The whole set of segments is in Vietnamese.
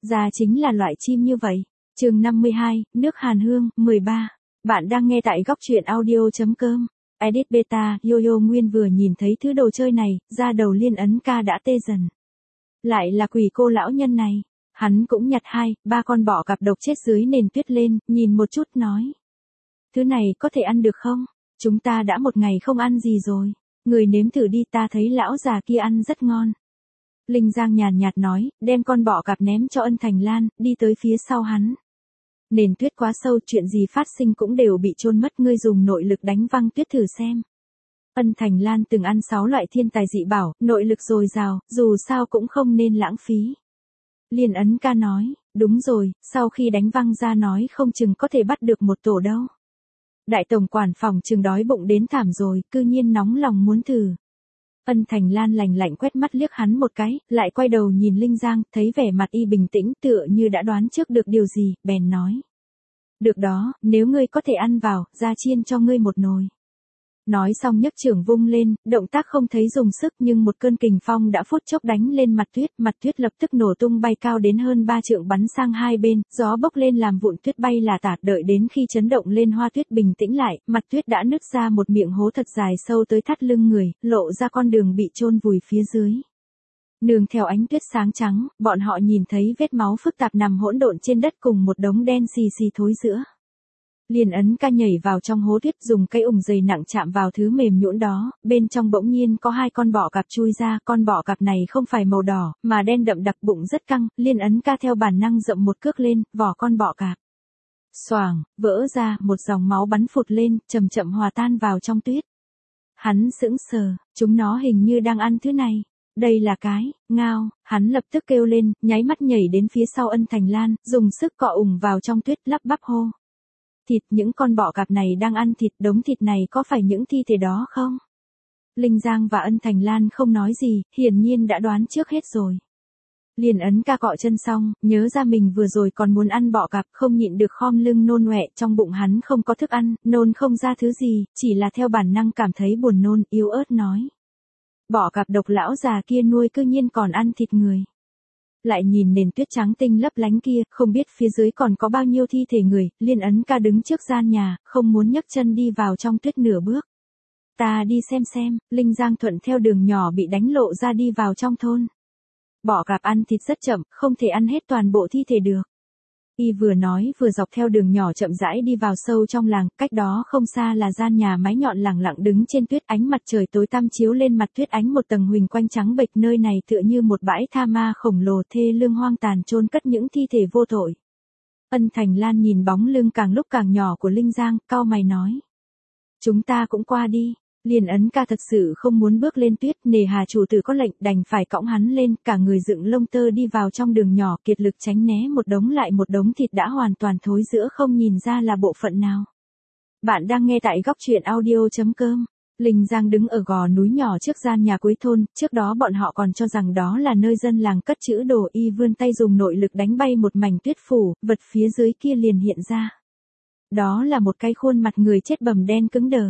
ra chính là loại chim như vậy. Chương 52, nước Hàn Hương, 13. Bạn đang nghe tại góc truyện audio.com. Edit Beta, Yo-Yo Nguyên vừa nhìn thấy thứ đồ chơi này, da đầu Liên Ấn Ca đã tê dần. Lại là quỷ cô lão nhân này. Hắn cũng nhặt 2-3 con bọ cạp độc chết dưới nền tuyết lên, nhìn một chút nói. Thứ này có thể ăn được không? Chúng ta đã một ngày không ăn gì rồi. Người nếm thử đi, ta thấy lão già kia ăn rất ngon. Linh Giang nhàn nhạt nói, đem con bọ cạp ném cho Ân Thành Lan, đi tới phía sau hắn. Nền tuyết quá sâu, chuyện gì phát sinh cũng đều bị chôn mất, ngươi dùng nội lực đánh văng tuyết thử xem. Ân Thành Lan từng ăn 6 loại thiên tài dị bảo, nội lực dồi dào, dù sao cũng không nên lãng phí. Liên Ấn Ca nói, đúng rồi, sau khi đánh văng ra nói không chừng có thể bắt được một tổ đâu. Đại tổng quản phòng chừng đói bụng đến thảm rồi, cư nhiên nóng lòng muốn thử. Ân Thành Lan lạnh lạnh quét mắt liếc hắn một cái, lại quay đầu nhìn Linh Giang, thấy vẻ mặt y bình tĩnh tựa như đã đoán trước được điều gì, bèn nói. Được đó, nếu ngươi có thể ăn vào, ra chiên cho ngươi một nồi. Nói xong nhấc chưởng vung lên, động tác không thấy dùng sức nhưng một cơn kình phong đã phút chốc đánh lên mặt tuyết lập tức nổ tung bay cao đến hơn 3 trượng bắn sang hai bên, gió bốc lên làm vụn tuyết bay là tả, đợi đến khi chấn động lên hoa tuyết bình tĩnh lại, mặt tuyết đã nứt ra một miệng hố thật dài sâu tới thắt lưng người, lộ ra con đường bị chôn vùi phía dưới. Nương theo ánh tuyết sáng trắng, bọn họ nhìn thấy vết máu phức tạp nằm hỗn độn trên đất cùng một đống đen xì xì thối rữa. Liên Ấn Ca nhảy vào trong hố tuyết, dùng cây ủng dày nặng chạm vào thứ mềm nhũn đó, bên trong bỗng nhiên có 2 con bọ cạp chui ra, con bọ cạp này không phải màu đỏ, mà đen đậm đặc, bụng rất căng, Liên Ấn Ca theo bản năng dậm một cước lên, vỏ con bọ cạp. Xoàng, vỡ ra, một dòng máu bắn phụt lên, chậm chậm hòa tan vào trong tuyết. Hắn sững sờ, chúng nó hình như đang ăn thứ này. Đây là cái, ngao, hắn lập tức kêu lên, nháy mắt nhảy đến phía sau Ân Thành Lan, dùng sức cọ ủng vào trong tuyết, lắp bắp hô. Thịt, những con bọ cạp này đang ăn thịt, đống thịt này có phải những thi thể đó không? Linh Giang và Ân Thành Lan không nói gì, hiển nhiên đã đoán trước hết rồi. Liên Ấn Ca cọ chân xong, nhớ ra mình vừa rồi còn muốn ăn bọ cạp, không nhịn được khom lưng nôn ọe, trong bụng hắn không có thức ăn, nôn không ra thứ gì, chỉ là theo bản năng cảm thấy buồn nôn, yếu ớt nói. Bọ cạp độc lão già kia nuôi cư nhiên còn ăn thịt người. Lại nhìn nền tuyết trắng tinh lấp lánh kia, không biết phía dưới còn có bao nhiêu thi thể người, Liên Ấn Ca đứng trước gian nhà, không muốn nhấc chân đi vào trong tuyết nửa bước. Ta đi xem, Linh Giang thuận theo đường nhỏ bị đánh lộ ra đi vào trong thôn. Bọ cạp ăn thịt rất chậm, không thể ăn hết toàn bộ thi thể được. Y vừa nói vừa dọc theo đường nhỏ chậm rãi đi vào sâu trong làng, cách đó không xa là gian nhà mái nhọn lẳng lặng đứng trên tuyết, ánh mặt trời tối tăm chiếu lên mặt tuyết, ánh một tầng huỳnh quanh trắng bệch, nơi này tựa như một bãi tha ma khổng lồ thê lương hoang tàn chôn cất những thi thể vô tội. Ân Thành Lan nhìn bóng lưng càng lúc càng nhỏ của Linh Giang, cau mày nói. Chúng ta cũng qua đi. Liên Ấn Ca thật sự không muốn bước lên tuyết, nề hà chủ tử có lệnh đành phải cõng hắn lên, cả người dựng lông tơ đi vào trong đường nhỏ, kiệt lực tránh né một đống lại một đống thịt đã hoàn toàn thối rữa không nhìn ra là bộ phận nào. Bạn đang nghe tại góc truyện audio.com. Linh Giang đứng ở gò núi nhỏ trước gian nhà cuối thôn, trước đó bọn họ còn cho rằng đó là nơi dân làng cất trữ đồ, y vươn tay dùng nội lực đánh bay một mảnh tuyết phủ, vật phía dưới kia liền hiện ra. Đó là một cái khuôn mặt người chết bầm đen cứng đờ.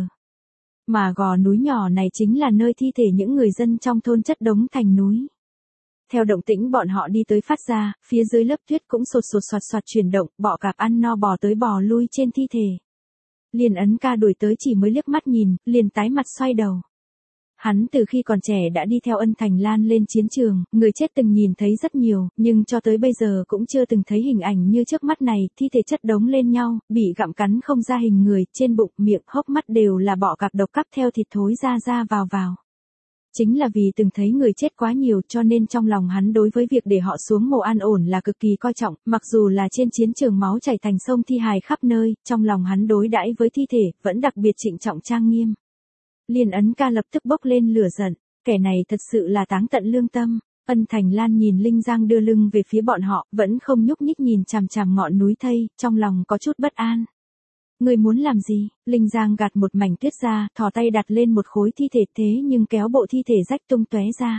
Mà gò núi nhỏ này chính là nơi thi thể những người dân trong thôn chất đống thành núi. Theo động tĩnh bọn họ đi tới phát ra, phía dưới lớp tuyết cũng sột sột soạt soạt chuyển động, bọ cạp ăn no bò tới bò lui trên thi thể. Liên Ấn Ca đuổi tới chỉ mới liếc mắt nhìn, liền tái mặt xoay đầu. Hắn từ khi còn trẻ đã đi theo Ân Thành Lan lên chiến trường, người chết từng nhìn thấy rất nhiều, nhưng cho tới bây giờ cũng chưa từng thấy hình ảnh như trước mắt này, thi thể chất đống lên nhau, bị gặm cắn không ra hình người, trên bụng, miệng, hốc mắt đều là bọ cạp độc cắp theo thịt thối ra vào. Chính là vì từng thấy người chết quá nhiều cho nên trong lòng hắn đối với việc để họ xuống mồ an ổn là cực kỳ coi trọng, mặc dù là trên chiến trường máu chảy thành sông thi hài khắp nơi, trong lòng hắn đối đãi với thi thể, vẫn đặc biệt trịnh trọng trang nghiêm. Liên Ấn Ca lập tức bốc lên lửa giận, kẻ này thật sự là táng tận lương tâm. Ân Thành Lan nhìn Linh Giang đưa lưng về phía bọn họ, vẫn không nhúc nhích nhìn chằm chằm ngọn núi thây, trong lòng có chút bất an. Người muốn làm gì? Linh Giang gạt một mảnh tuyết ra, thò tay đặt lên một khối thi thể, thế nhưng kéo bộ thi thể rách tung tóe ra.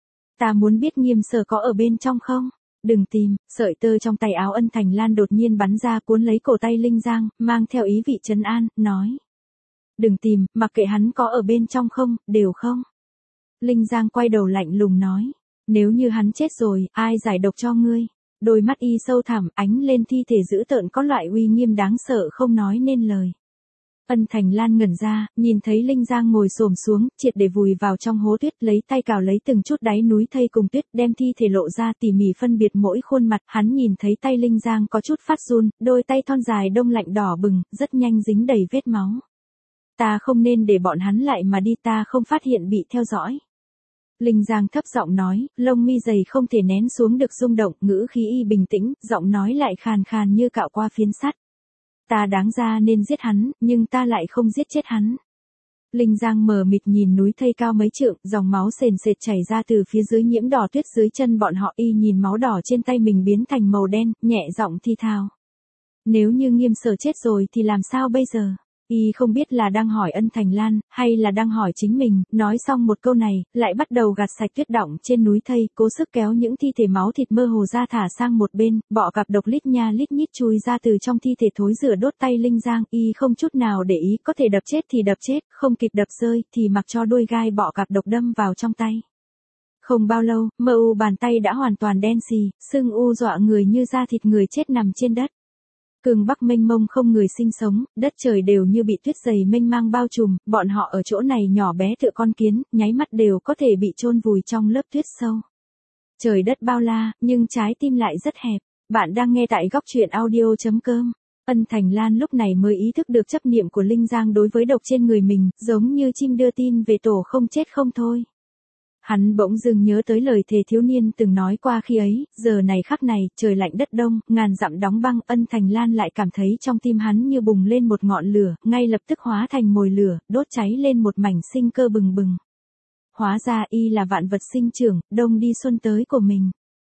Ta muốn biết Nghiêm Sở có ở bên trong không? Đừng tìm. Sợi tơ trong tay áo Ân Thành Lan đột nhiên bắn ra cuốn lấy cổ tay Linh Giang, mang theo ý vị trấn an, nói. Đừng tìm, mặc kệ hắn có ở bên trong không, đều không. Linh Giang quay đầu lạnh lùng nói. Nếu như hắn chết rồi, ai giải độc cho ngươi? đôi mắt y sâu thẳm, ánh lên thi thể dữ tợn có loại uy nghiêm đáng sợ không nói nên lời. Ân Thành Lan ngẩn ra, nhìn thấy Linh Giang ngồi xổm xuống, triệt để vùi vào trong hố tuyết, lấy tay cào lấy từng chút đáy núi thây cùng tuyết, đem thi thể lộ ra tỉ mỉ phân biệt mỗi khuôn mặt, hắn nhìn thấy tay Linh Giang có chút phát run, đôi tay thon dài đông lạnh đỏ bừng, rất nhanh dính đầy vết máu. Ta không nên để bọn hắn lại mà đi, ta không phát hiện bị theo dõi. Linh Giang thấp giọng nói, lông mi dày không thể nén xuống được rung động, ngữ khí y bình tĩnh, giọng nói lại khàn khàn như cạo qua phiến sắt. Ta đáng ra nên giết hắn, nhưng ta lại không giết chết hắn. Linh Giang mờ mịt nhìn núi thây cao mấy trượng, dòng máu sền sệt chảy ra từ phía dưới nhiễm đỏ tuyết dưới chân bọn họ, y nhìn máu đỏ trên tay mình biến thành màu đen, nhẹ giọng thi thào. Nếu như Nghiêm Sở chết rồi thì làm sao bây giờ? Y không biết là đang hỏi Ân Thành Lan, hay là đang hỏi chính mình, nói xong một câu này, lại bắt đầu gạt sạch tuyết đọng trên núi thây, cố sức kéo những thi thể máu thịt mơ hồ ra thả sang một bên, bọ cạp độc lít nha lít nhít chui ra từ trong thi thể thối rửa đốt tay Linh Giang, y không chút nào để ý, có thể đập chết thì đập chết, không kịp đập rơi, thì mặc cho đuôi gai bọ cạp độc đâm vào trong tay. Không bao lâu, mờ u bàn tay đã hoàn toàn đen xì, sưng u dọa người như da thịt người chết nằm trên đất. Cường Bắc mênh mông không người sinh sống, đất trời đều như bị tuyết dày mênh mang bao trùm, bọn họ ở chỗ này nhỏ bé tựa con kiến, nháy mắt đều có thể bị chôn vùi trong lớp tuyết sâu. Trời đất bao la, nhưng trái tim lại rất hẹp. Bạn đang nghe tại góc truyện audio.com. Ân Thành Lan lúc này mới ý thức được chấp niệm của Linh Giang đối với độc trên người mình, giống như chim đưa tin về tổ không chết không thôi. Hắn bỗng dưng nhớ tới lời thề thiếu niên từng nói qua khi ấy, giờ này khắc này, trời lạnh đất đông, ngàn dặm đóng băng, Ân Thành Lan lại cảm thấy trong tim hắn như bùng lên một ngọn lửa, ngay lập tức hóa thành mồi lửa, đốt cháy lên một mảnh sinh cơ bừng bừng. Hóa ra y là vạn vật sinh trưởng, đông đi xuân tới của mình.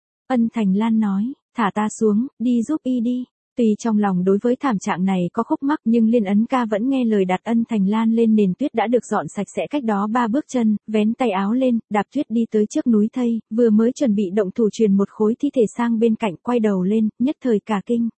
Ân Thành Lan nói, thả ta xuống, đi giúp y đi. Tuy trong lòng đối với thảm trạng này có khúc mắc nhưng Liên Ấn Ca vẫn nghe lời đặt Ân Thành Lan lên nền tuyết đã được dọn sạch sẽ cách đó 3 bước chân, vén tay áo lên, đạp tuyết đi tới trước núi thây, vừa mới chuẩn bị động thủ truyền một khối thi thể sang bên cạnh, quay đầu lên, nhất thời cả kinh.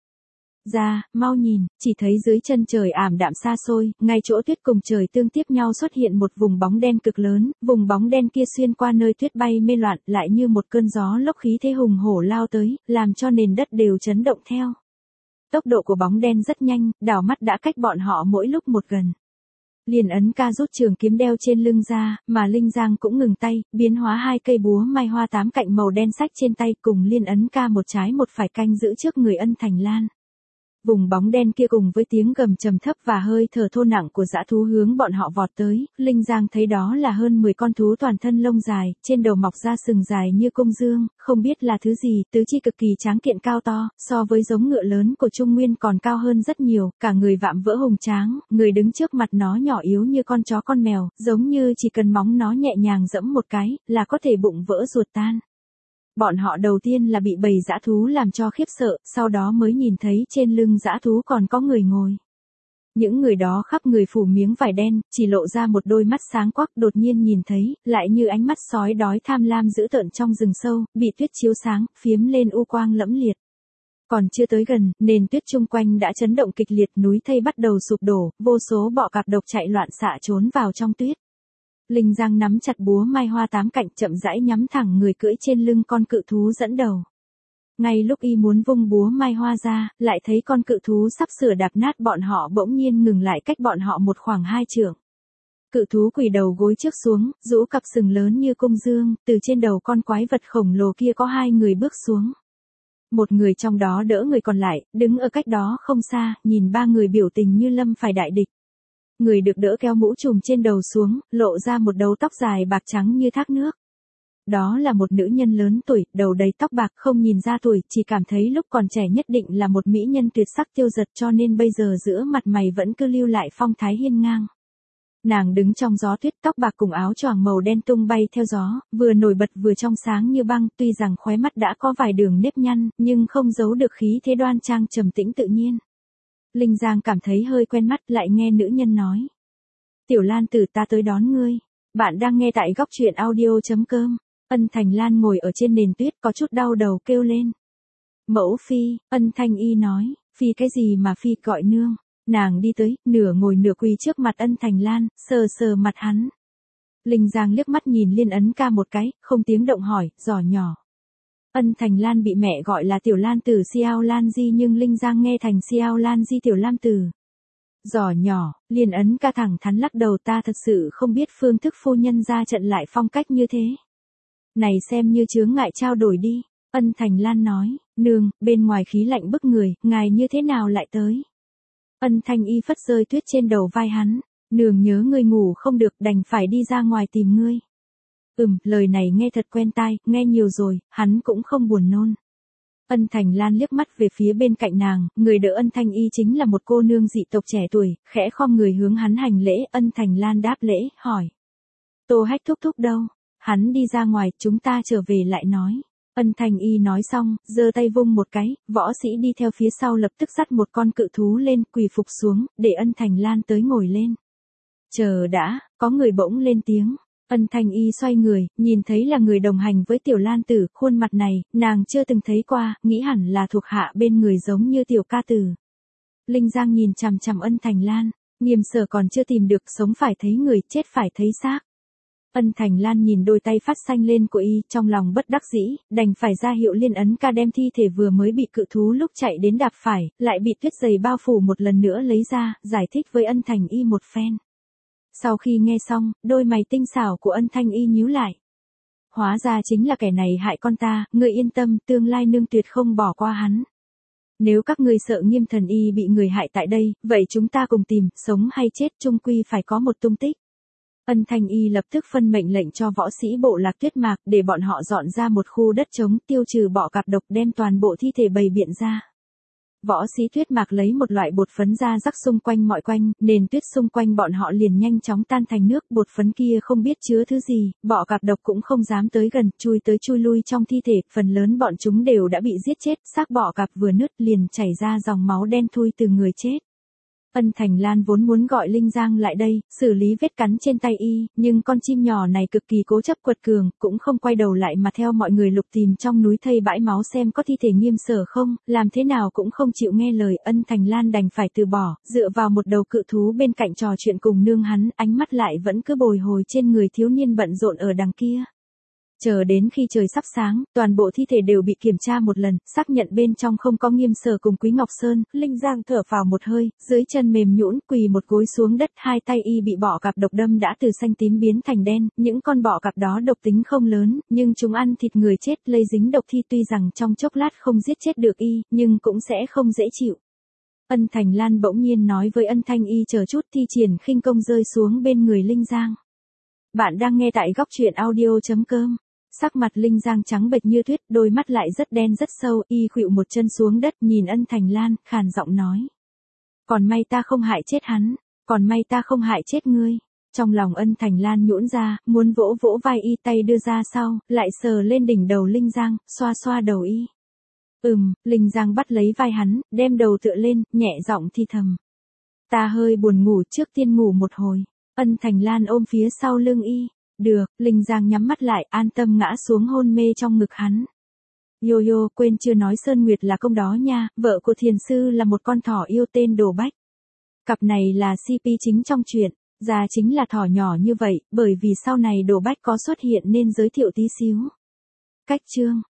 Ra, mau nhìn, chỉ thấy dưới chân trời ảm đạm xa xôi, ngay chỗ tuyết cùng trời tương tiếp nhau xuất hiện một vùng bóng đen cực lớn, vùng bóng đen kia xuyên qua nơi tuyết bay mê loạn, lại như một cơn gió lốc khí thế hùng hổ lao tới, làm cho nền đất đều chấn động theo. Tốc độ của bóng đen rất nhanh, đảo mắt đã cách bọn họ mỗi lúc một gần. Liên Ấn Ca rút trường kiếm đeo trên lưng ra, mà Linh Giang cũng ngừng tay, biến hóa 2 cây búa mai hoa 8 cạnh màu đen sách trên tay, cùng Liên Ấn Ca một trái một phải canh giữ trước người Ân Thành Lan. Vùng bóng đen kia cùng với tiếng gầm trầm thấp và hơi thở thô nặng của dã thú hướng bọn họ vọt tới, Linh Giang thấy đó là hơn 10 con thú toàn thân lông dài, trên đầu mọc ra sừng dài như cung dương, không biết là thứ gì, tứ chi cực kỳ tráng kiện cao to, so với giống ngựa lớn của Trung Nguyên còn cao hơn rất nhiều, cả người vạm vỡ hùng tráng, người đứng trước mặt nó nhỏ yếu như con chó con mèo, giống như chỉ cần móng nó nhẹ nhàng giẫm một cái, là có thể bụng vỡ ruột tan. Bọn họ đầu tiên là bị bầy dã thú làm cho khiếp sợ, sau đó mới nhìn thấy trên lưng dã thú còn có người ngồi. Những người đó khắp người phủ miếng vải đen, chỉ lộ ra một đôi mắt sáng quắc, đột nhiên nhìn thấy, lại như ánh mắt sói đói tham lam dữ tợn trong rừng sâu, bị tuyết chiếu sáng, phiếm lên u quang lẫm liệt. Còn chưa tới gần, nền tuyết chung quanh đã chấn động kịch liệt, núi thây bắt đầu sụp đổ, vô số bọ cạp độc chạy loạn xạ trốn vào trong tuyết. Linh Giang nắm chặt búa mai hoa 8 cạnh, chậm rãi nhắm thẳng người cưỡi trên lưng con cự thú dẫn đầu. Ngay lúc y muốn vung búa mai hoa ra, lại thấy con cự thú sắp sửa đạp nát bọn họ bỗng nhiên ngừng lại cách bọn họ một khoảng 2 trượng. Cự thú quỳ đầu gối trước xuống, rũ cặp sừng lớn như cung dương, từ trên đầu con quái vật khổng lồ kia có 2 người bước xuống. Một người trong đó đỡ người còn lại, đứng ở cách đó không xa, nhìn 3 người biểu tình như lâm phải đại địch. Người được đỡ kéo mũ trùm trên đầu xuống, lộ ra một đầu tóc dài bạc trắng như thác nước. Đó là một nữ nhân lớn tuổi, đầu đầy tóc bạc, không nhìn ra tuổi, chỉ cảm thấy lúc còn trẻ nhất định là một mỹ nhân tuyệt sắc tiêu dật, cho nên bây giờ giữa mặt mày vẫn cứ lưu lại phong thái hiên ngang. Nàng đứng trong gió tuyết, tóc bạc cùng áo choàng màu đen tung bay theo gió, vừa nổi bật vừa trong sáng như băng, tuy rằng khóe mắt đã có vài đường nếp nhăn, nhưng không giấu được khí thế đoan trang trầm tĩnh tự nhiên. Linh Giang cảm thấy hơi quen mắt, lại nghe nữ nhân nói. Tiểu Lan tử, ta tới đón ngươi. Bạn đang nghe tại góc truyện audio.com. Ân Thành Lan ngồi ở trên nền tuyết có chút đau đầu kêu lên. Mẫu phi, Ân Thanh Y nói, phi cái gì mà phi gọi nương. Nàng đi tới, nửa ngồi nửa quỳ trước mặt Ân Thành Lan, sờ sờ mặt hắn. Linh Giang liếc mắt nhìn Liên Ấn Ca một cái, không tiếng động hỏi, giỏ nhỏ. Ân Thành Lan bị mẹ gọi là Tiểu Lan Tử Xiao Lan Di nhưng Linh Giang nghe thành Xiao Lan Di Tiểu Lam Tử. Giỏ nhỏ, liền ấn ca thẳng thắn lắc đầu, ta thật sự không biết phương thức phu nhân ra trận lại phong cách như thế. Này xem như chướng ngại trao đổi đi. Ân Thành Lan nói, nương, bên ngoài khí lạnh bức người, ngài như thế nào lại tới? Ân Thanh Y phất rơi tuyết trên đầu vai hắn, nương nhớ ngươi ngủ không được đành phải đi ra ngoài tìm ngươi. Lời này nghe thật quen tai, nghe nhiều rồi, hắn cũng không buồn nôn. Ân Thành Lan liếc mắt về phía bên cạnh nàng, người đỡ Ân Thanh Y chính là một cô nương dị tộc trẻ tuổi, khẽ khom người hướng hắn hành lễ. Ân Thành Lan đáp lễ, hỏi. Tô Hách thúc thúc đâu? Hắn đi ra ngoài, chúng ta trở về lại nói. Ân Thanh Y nói xong, giơ tay vung một cái, võ sĩ đi theo phía sau lập tức dắt một con cự thú lên, quỳ phục xuống, để Ân Thành Lan tới ngồi lên. Chờ đã, có người bỗng lên tiếng. Ân Thanh Y xoay người, nhìn thấy là người đồng hành với Tiểu Lan Tử, khuôn mặt này, nàng chưa từng thấy qua, nghĩ hẳn là thuộc hạ bên người giống như Tiểu ca tử. Linh Giang nhìn chằm chằm Ân Thành Lan, Nghiêm Sở còn chưa tìm được, sống phải thấy người, chết phải thấy xác. Ân Thành Lan nhìn đôi tay phát xanh lên của y, trong lòng bất đắc dĩ, đành phải ra hiệu liên ấn ca đem thi thể vừa mới bị cự thú lúc chạy đến đạp phải, lại bị tuyết dày bao phủ một lần nữa lấy ra, giải thích với Ân Thành Y một phen. Sau khi nghe xong, đôi mày tinh xảo của Ân Thanh Y nhíu lại. Hóa ra chính là kẻ này hại con ta, ngươi yên tâm, tương lai nương tuyệt không bỏ qua hắn. Nếu các ngươi sợ Nghiêm thần y bị người hại tại đây, vậy chúng ta cùng tìm, sống hay chết chung quy phải có một tung tích. Ân Thanh Y lập tức phân mệnh lệnh cho võ sĩ bộ lạc Tuyết Mạc để bọn họ dọn ra một khu đất trống, tiêu trừ bọ cạp độc, đem toàn bộ thi thể bày biện ra. Võ sĩ Tuyết Mạc lấy một loại bột phấn ra rắc xung quanh mọi quanh, nền tuyết xung quanh bọn họ liền nhanh chóng tan thành nước, bột phấn kia không biết chứa thứ gì, bọ cạp độc cũng không dám tới gần, chui tới chui lui trong thi thể, phần lớn bọn chúng đều đã bị giết chết, xác bọ cạp vừa nứt liền chảy ra dòng máu đen thui từ người chết. Ân Thành Lan vốn muốn gọi Linh Giang lại đây, xử lý vết cắn trên tay y, nhưng con chim nhỏ này cực kỳ cố chấp quật cường, cũng không quay đầu lại mà theo mọi người lục tìm trong núi thây bãi máu xem có thi thể Nghiêm Sở không, làm thế nào cũng không chịu nghe lời. Ân Thành Lan đành phải từ bỏ, dựa vào một đầu cự thú bên cạnh trò chuyện cùng nương hắn, ánh mắt lại vẫn cứ bồi hồi trên người thiếu niên bận rộn ở đằng kia. Chờ đến khi trời sắp sáng, toàn bộ thi thể đều bị kiểm tra một lần, xác nhận bên trong không có Nghiêm Sở cùng Quý Ngọc Sơn, Linh Giang thở phào một hơi, dưới chân mềm nhũn quỳ một gối xuống đất, hai tay y bị bọ cạp độc đâm đã từ xanh tím biến thành đen, những con bọ cạp đó độc tính không lớn, nhưng chúng ăn thịt người chết, lây dính độc thi, tuy rằng trong chốc lát không giết chết được y, nhưng cũng sẽ không dễ chịu. Ân Thành Lan bỗng nhiên nói với Ân Thanh Y chờ chút, thi triển khinh công rơi xuống bên người Linh Giang. Bạn đang nghe tại góc truyện audio.com. Sắc mặt Linh Giang trắng bệch như tuyết, đôi mắt lại rất đen rất sâu, y khuỵu một chân xuống đất nhìn Ân Thành Lan, khàn giọng nói. Còn may ta không hại chết hắn, còn may ta không hại chết ngươi. Trong lòng Ân Thành Lan nhũn ra, muốn vỗ vỗ vai y, tay đưa ra sau, lại sờ lên đỉnh đầu Linh Giang, xoa xoa đầu y. Linh Giang bắt lấy vai hắn, đem đầu tựa lên, nhẹ giọng thì thầm. Ta hơi buồn ngủ, trước tiên ngủ một hồi. Ân Thành Lan ôm phía sau lưng y. Được, Linh Giang nhắm mắt lại, an tâm ngã xuống hôn mê trong ngực hắn. Yo, quên chưa nói Sơn Nguyệt là công đó nha, vợ của thiền sư là một con thỏ yêu tên Đồ Bách. Cặp này là CP chính trong truyện, ra chính là thỏ nhỏ như vậy, bởi vì sau này Đồ Bách có xuất hiện nên giới thiệu tí xíu. Cách chương